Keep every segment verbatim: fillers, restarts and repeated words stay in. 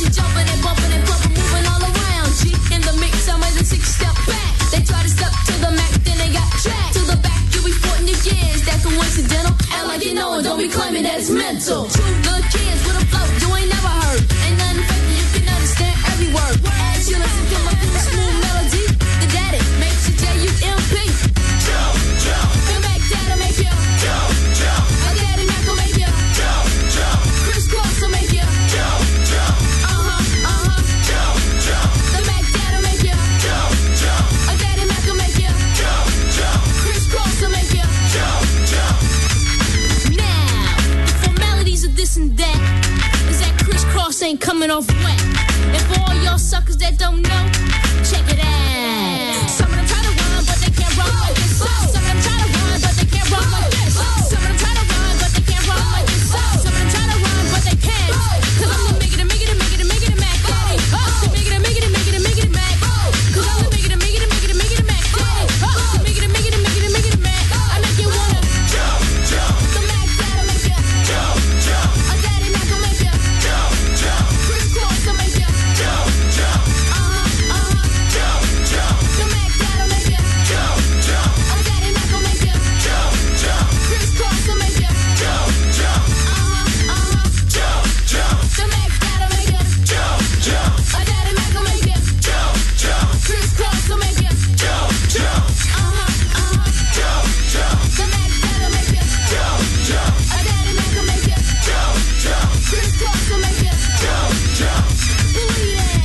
you jumping and bumping and bumping, moving all around. G in the mix, I'm as a six-step back. They try to step to the Mac, then they got tracked. To the back, you be sporting your gears. That's coincidental. Act like you know it, don't be claiming that it's mental. True good kids with a flow you ain't never heard. Ain't nothing fake, you can understand every word. As you listen to my cool smooth melody, the daddy makes you J U M P. Jump, jump. The Mac dad'll make you jump, jump. A daddy Mac will make you jump, jump. Chris Cross will make you jump, jump. Uh-huh, uh-huh. Jump, jump. The Mac dad'll make you jump, jump. A daddy Mac will make you jump, jump. Chris Cross will make you jump, jump. Now, the formalities of this and that is that Chris Cross ain't coming off wet. And for all y'all suckers that don't know, check it out. Some of them try to run, but they can't run like this. Some of them try to run, but they can't run like this. Some of them try to run, but they can't run like this. Some of them try to run, but they can't. Cause I'm the make it, make it, make it, make it, Mac Daddy. The make it, make it, make it, make it, Mac. Cause I'm the make it, make it, make it, make it, Mac Daddy. The make it, make it, make it, make it, Mac. I make you wanna jump, jump. The Mac Daddy make you jump, jump. A daddy Mac will make you jump, jump. Chris Cross will make you jump, jump. Uh-huh, uh-huh. Jump, jump. The Mac Daddy make you jump, jump. A daddy Mac will make you jump, jump. Chris Cross will make you jump, jump. Uh-huh, uh-huh. Jump, jump. The Mac Daddy make you jump, jump. A daddy Mac will make you jump, jump. Chris Cross will make you jump, jump. Uh-huh, uh-huh. Jump, jump. The Mac Daddy make you jump, jump. A daddy Mac will make you jump, jump. Chris Cross will make you jump, jump. Believe it.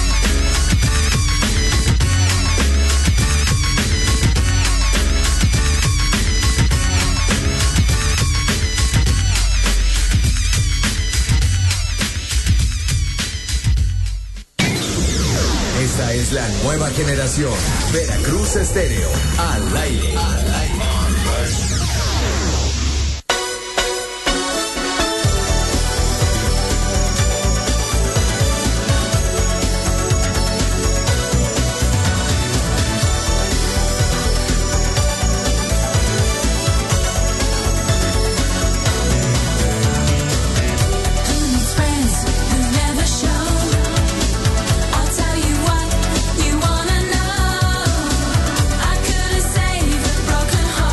Esta es la nueva generación. Veracruz Estéreo. Al aire. Al aire. Heart.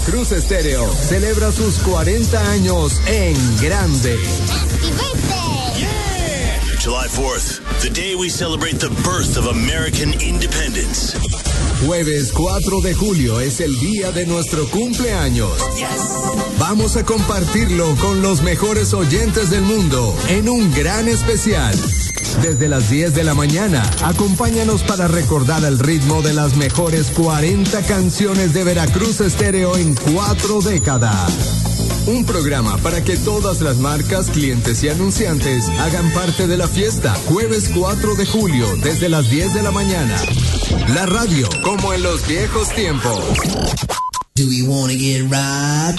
Veracruz Estéreo celebra sus cuarenta años en grande. Happy birthday! Yeah! July fourth, the day we celebrate the birth of American independence. Jueves cuatro de julio es el día de nuestro cumpleaños. Yes. Vamos a compartirlo con los mejores oyentes del mundo en un gran especial. Desde las diez de la mañana, acompáñanos para recordar el ritmo de las mejores cuarenta canciones de Veracruz Estéreo en cuatro décadas. Un programa para que todas las marcas, clientes y anunciantes hagan parte de la fiesta. Jueves cuatro de julio, desde las diez de la mañana. La radio, como en los viejos tiempos. Do we wanna get right?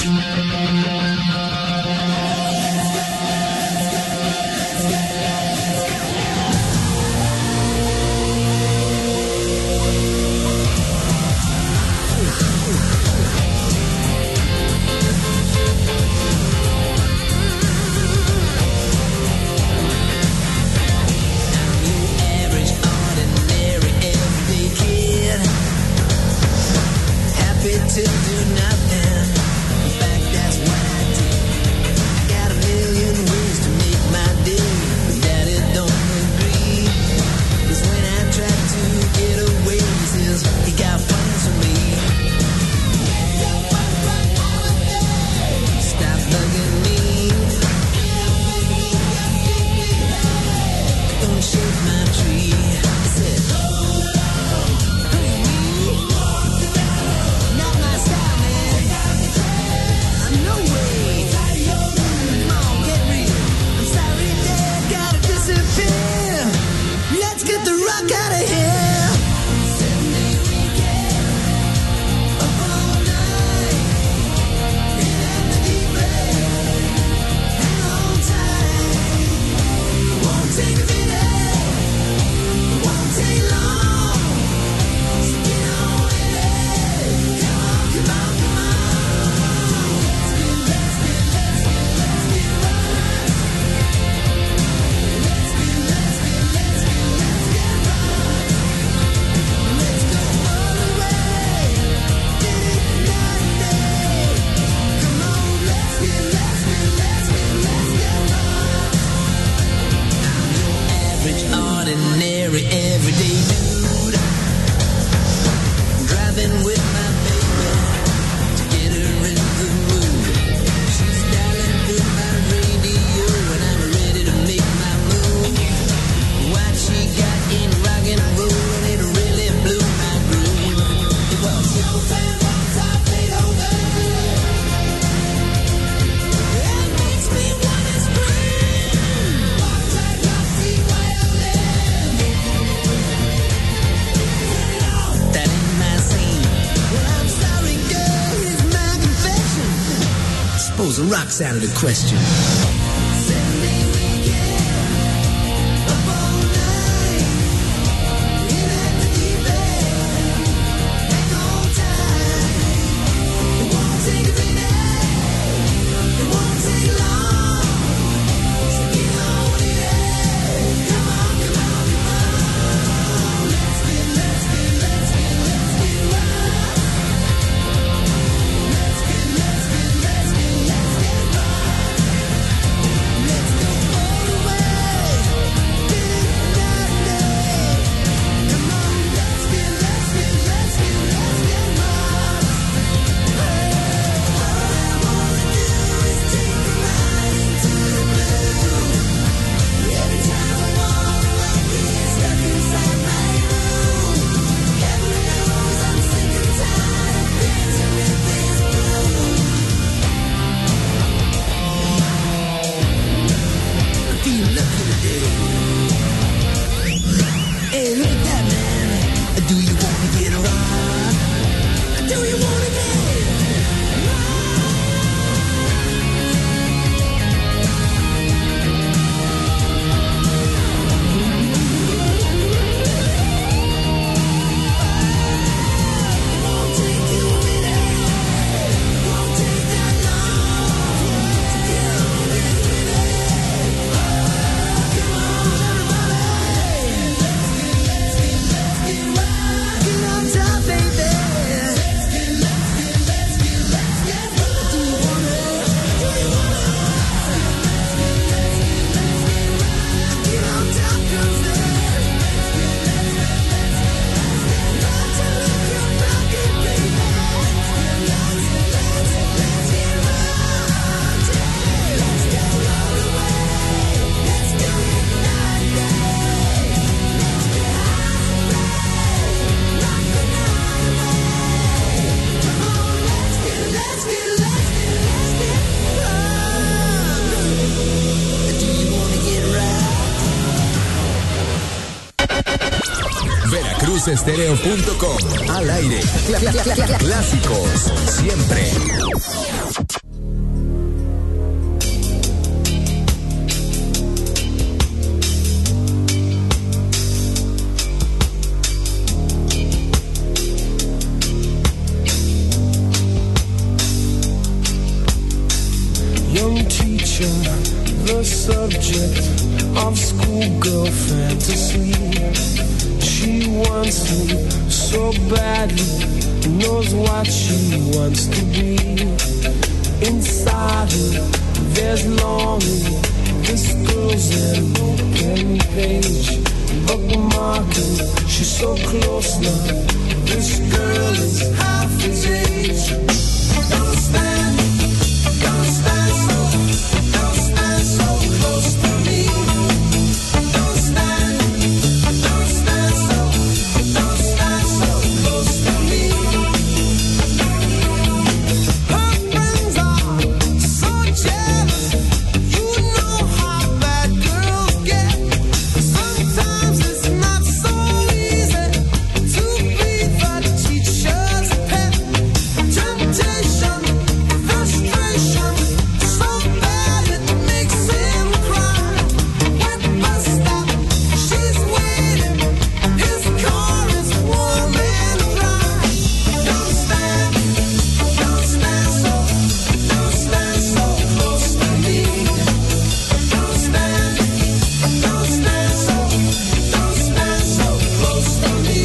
To do nothing. In fact, that's what I do. I got a million ways to make my day, but Daddy don't agree. 'Cause when I try to get away, he says he got plans for me. Stop bugging me. Don't shake my tree. I said, let's get the rock out of here. Sunday weekend, up all night, in at the deep end, hang on tight. It won't take a minute, it won't take long. So get on with it. Come on, come on, come on. Let's get, let's get, let's get, let's get right. Let's get, let's get, let's get. Ordinary, everyday dude, driving with my baby to get her in the mood. She's dialing through my radio and I'm ready to make my move. What she got in rock and roll and it really blew my groove. It was showtime once I played over. It makes me wanna scream. Walk like Rusty Wild. That ain't my scene. Well, I'm sorry, girl, here's my confession. Suppose the rock's out of the question. Sunday weekend, up all night, in at the deep end, hang on tight. It won't take a minute, it won't take long. So get on with it. Come on, come on, come on. Let's get, let's get, let's get, let's get right. Let's get, let's get, let's get, let's get right. x estereo punto com. Al aire. Cla- cla- cla- cla- clásicos. Siempre. Young teacher, the subject of schoolgirl fantasy. She wants me so badly, knows what she wants to be. Inside her, there's longing. This girl's an open page, bookmarking. She's so close now. This girl is half his age. Don't stand, don't stand so, don't stand so close to me. Don't stand, don't stand so, don't stand so close to me. Her friends are so jealous. You know how bad girls get. Sometimes it's not so easy to be the teacher's pet. Temptation, frustration, so bad it makes him cry. When bus stop, she's waiting. His car is warm and dry. Don't stand, don't stand so, don't stand so close to me. Don't stand, don't stand so, don't stand so close to me.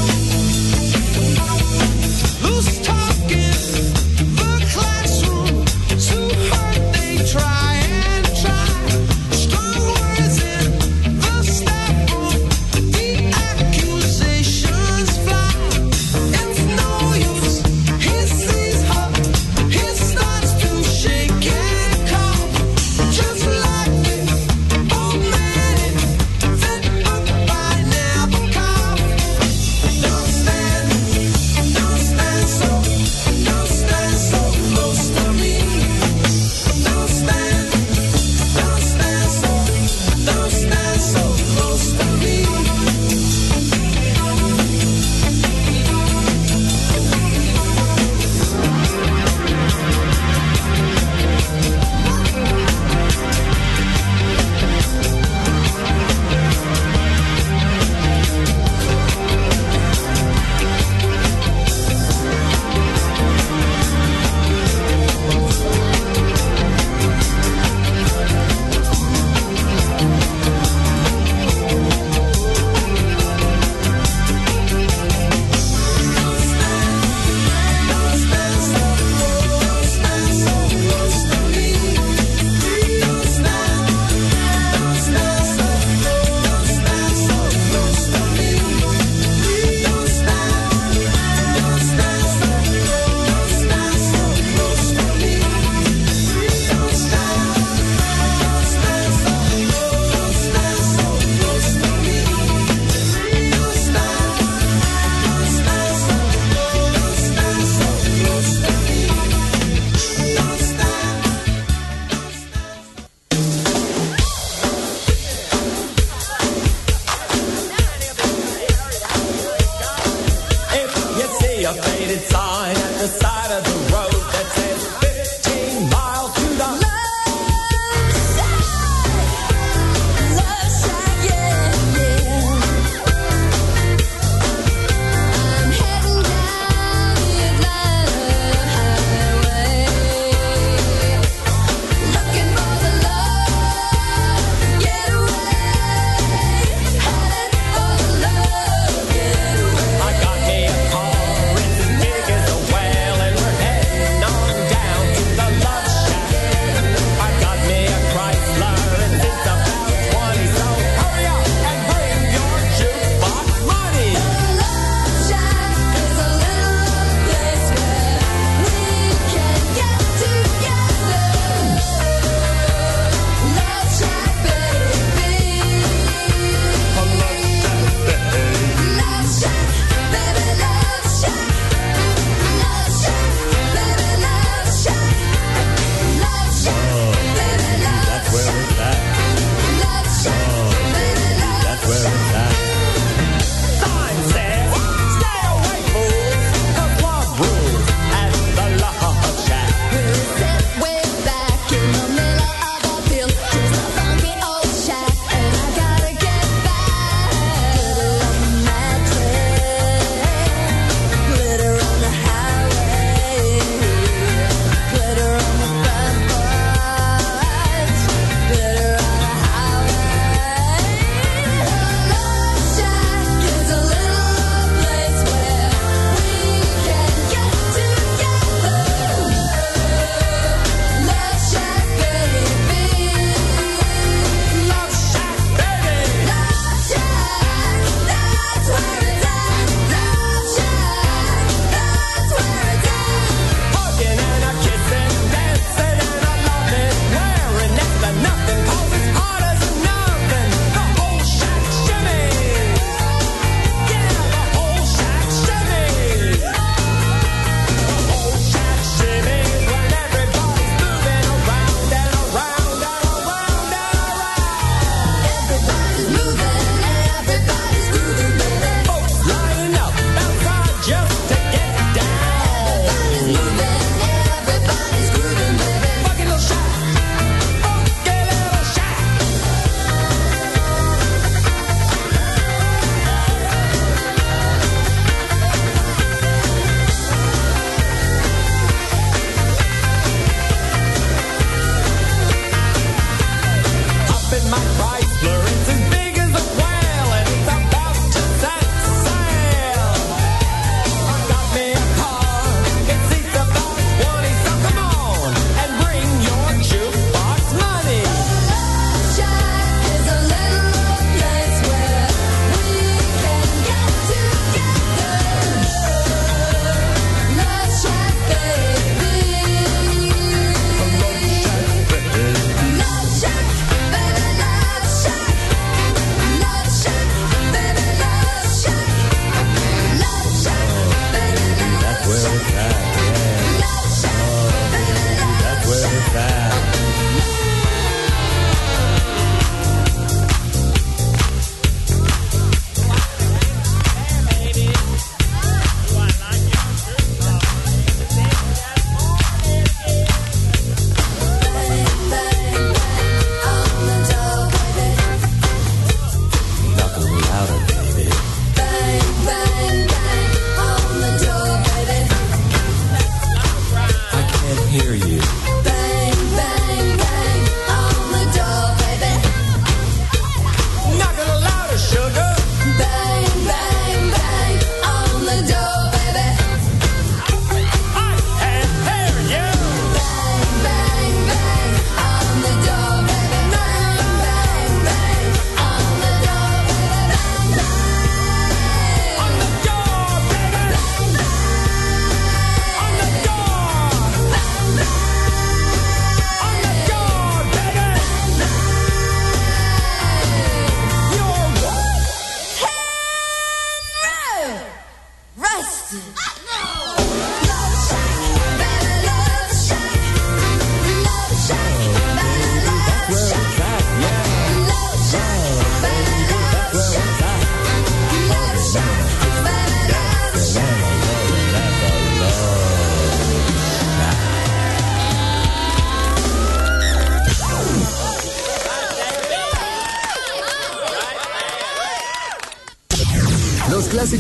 Loose talking, the classroom, too hard they try and try. Strong words in the staff room, the accusations fly. It's no use, he sees her, he starts to shake and cough. Just like the old man in that book by Nabokov. Don't stand, don't stand so, don't stand so close to me. Don't stand, don't stand so, don't stand so close to me. If you see a faded sign at the side of the road that says fifteen miles to the I got me a car, it's as big as a whale, and we're heading on down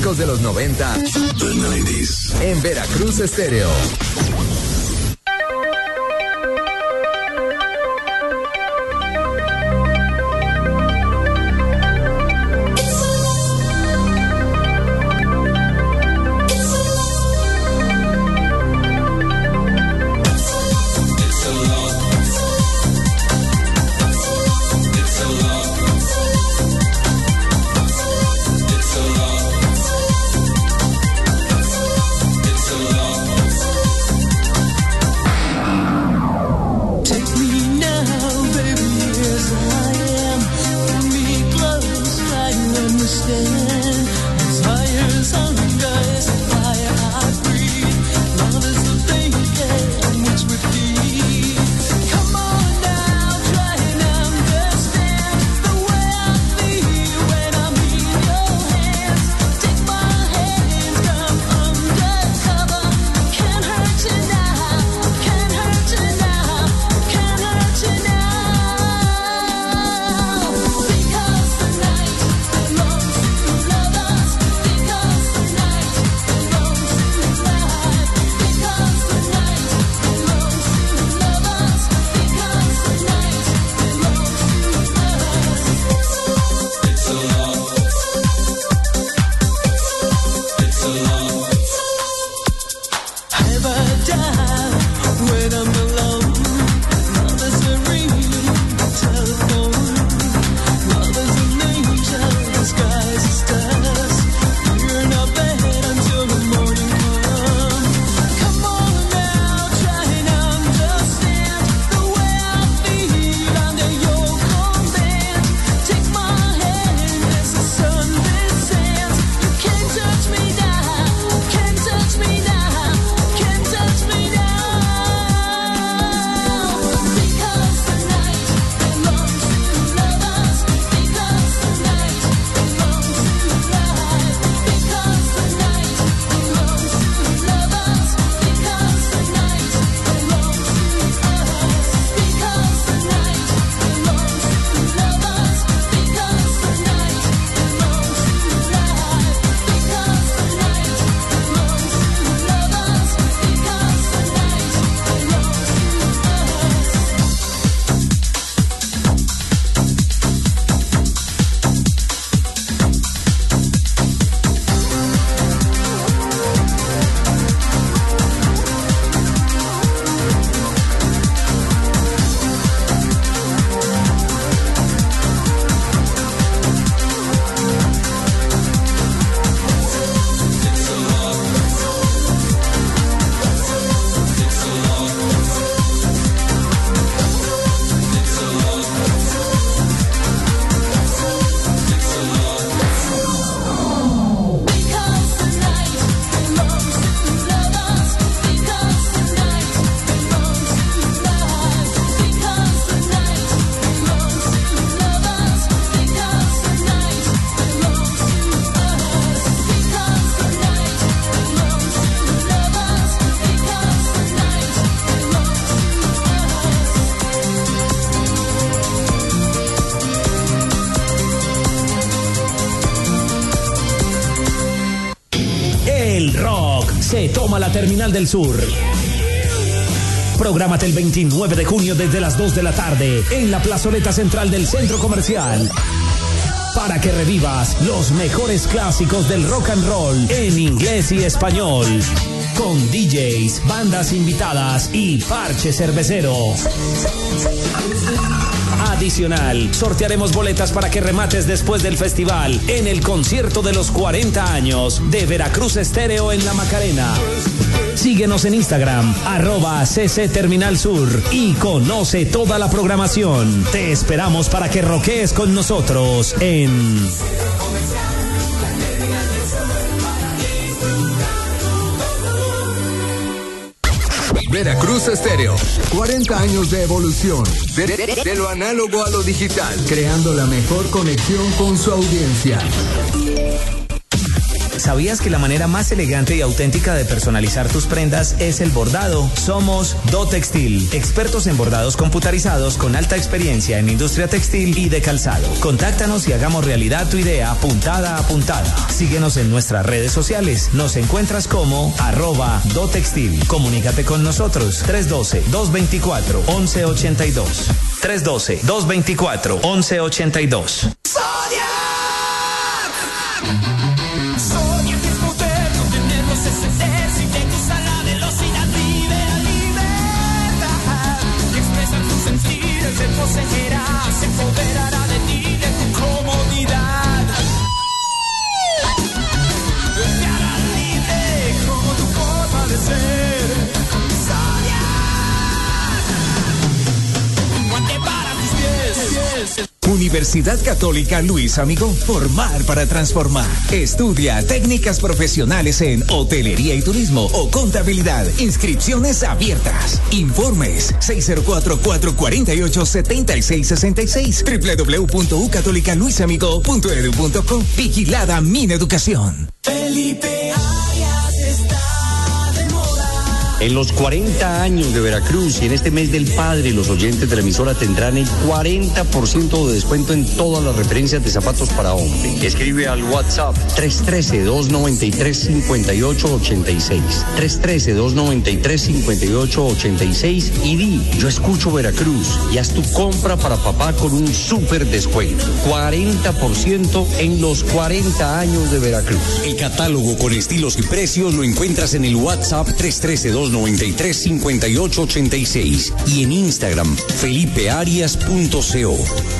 clásicos de los noventa en Veracruz Estéreo. Se toma la Terminal del Sur. Prográmate el veintinueve de junio desde las dos de la tarde en la plazoleta central del Centro Comercial para que revivas los mejores clásicos del rock and roll en inglés y español con D Js, bandas invitadas y parche cervecero. Adicional, sortearemos boletas para que remates después del festival en el concierto de los cuarenta años de Veracruz Estéreo en La Macarena. Síguenos en Instagram, arroba C C Terminal Sur y conoce toda la programación. Te esperamos para que rockees con nosotros en Veracruz Estéreo, cuarenta años de evolución, de, de, de lo análogo a lo digital, creando la mejor conexión con su audiencia. ¿Sabías que la manera más elegante y auténtica de personalizar tus prendas es el bordado? Somos Do Textil, expertos en bordados computarizados con alta experiencia en industria textil y de calzado. Contáctanos y hagamos realidad tu idea puntada a puntada. Síguenos en nuestras redes sociales. Nos encuentras como arroba Do Textil. Comunícate con nosotros. tres uno dos, dos dos cuatro, once ochenta y dos. tres uno dos, dos dos cuatro, once ochenta y dos. Sonia, Sonia que es moderno, tenerlos es ejercicio, que usa la velocidad, vive la libertad, y expresa tus sentidos, se poseerá, se empoderará de ti, de tu comodidad. Te hará libre como tu forma de ser. Sonia, guante para tus pies. Universidad Católica Luis Amigo, formar para transformar. Estudia técnicas profesionales en hotelería y turismo o contabilidad. Inscripciones abiertas. Informes seis cero cuatro, cuatro cuatro ocho, siete seis seis seis, doble u doble u doble u punto u católica luis amigo punto e d u punto co. Vigilada Mineducación. Felipe Arias está de moda. En los cuarenta años de Veracruz y en este mes del padre, los oyentes de la emisora tendrán el cuarenta por ciento de descuento en todas las referencias de zapatos para hombre. Escribe al WhatsApp tres uno tres, dos nueve tres, cinco ocho ocho seis. tres uno tres, dos nueve tres, cinco ocho ocho seis y di, yo escucho Veracruz, y haz tu compra para papá con un súper descuento. cuarenta por ciento en los cuarenta años de Veracruz. El catálogo con estilos y precios lo encuentras en el WhatsApp tres uno tres, dos nueve tres, cinco ocho ocho seis y en Instagram felipe arias punto co.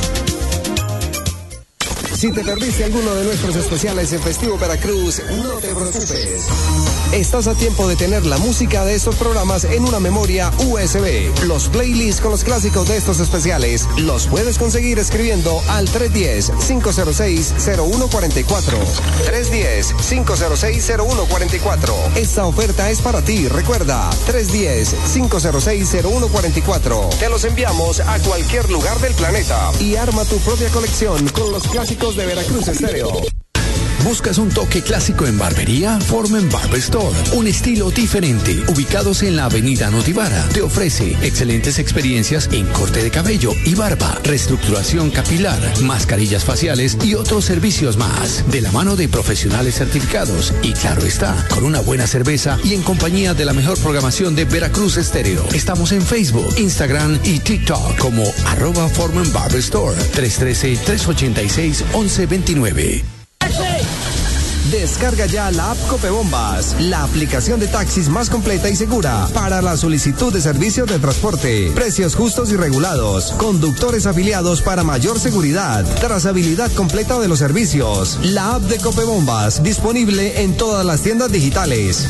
Si te perdiste alguno de nuestros especiales en Festivo Veracruz, no te preocupes. Estás a tiempo de tener la música de estos programas en una memoria U S B. Los playlists con los clásicos de estos especiales los puedes conseguir escribiendo al tres uno cero, cinco cero seis, cero uno cuatro cuatro. tres uno cero, cinco cero seis, cero uno cuatro cuatro. Esta oferta es para ti, recuerda, tres uno cero, cinco cero seis, cero uno cuatro cuatro. Te los enviamos a cualquier lugar del planeta y arma tu propia colección con los clásicos de Veracruz Estéreo. ¿Buscas un toque clásico en barbería? Formen Barber Store, un estilo diferente, ubicados en la avenida Notivara. Te ofrece excelentes experiencias en corte de cabello y barba, reestructuración capilar, mascarillas faciales y otros servicios más. De la mano de profesionales certificados y claro está, con una buena cerveza y en compañía de la mejor programación de Veracruz Estéreo. Estamos en Facebook, Instagram y TikTok como arroba Formen Barber Store. tres uno tres, tres ocho seis, once veintinueve. Descarga ya la app Copebombas, la aplicación de taxis más completa y segura para la solicitud de servicios de transporte, precios justos y regulados, conductores afiliados para mayor seguridad, trazabilidad completa de los servicios. La app de Copebombas, disponible en todas las tiendas digitales.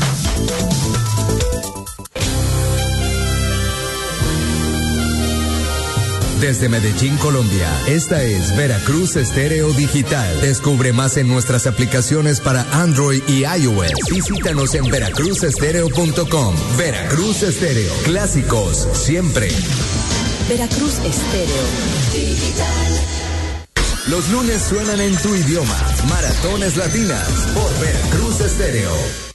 Desde Medellín, Colombia, esta es Veracruz Estéreo Digital. Descubre más en nuestras aplicaciones para Android y iOS. Visítanos en veracruz estéreo punto com. Veracruz Estéreo. Clásicos siempre. Veracruz Estéreo Digital. Los lunes suenan en tu idioma. Maratones Latinas por Veracruz Estéreo.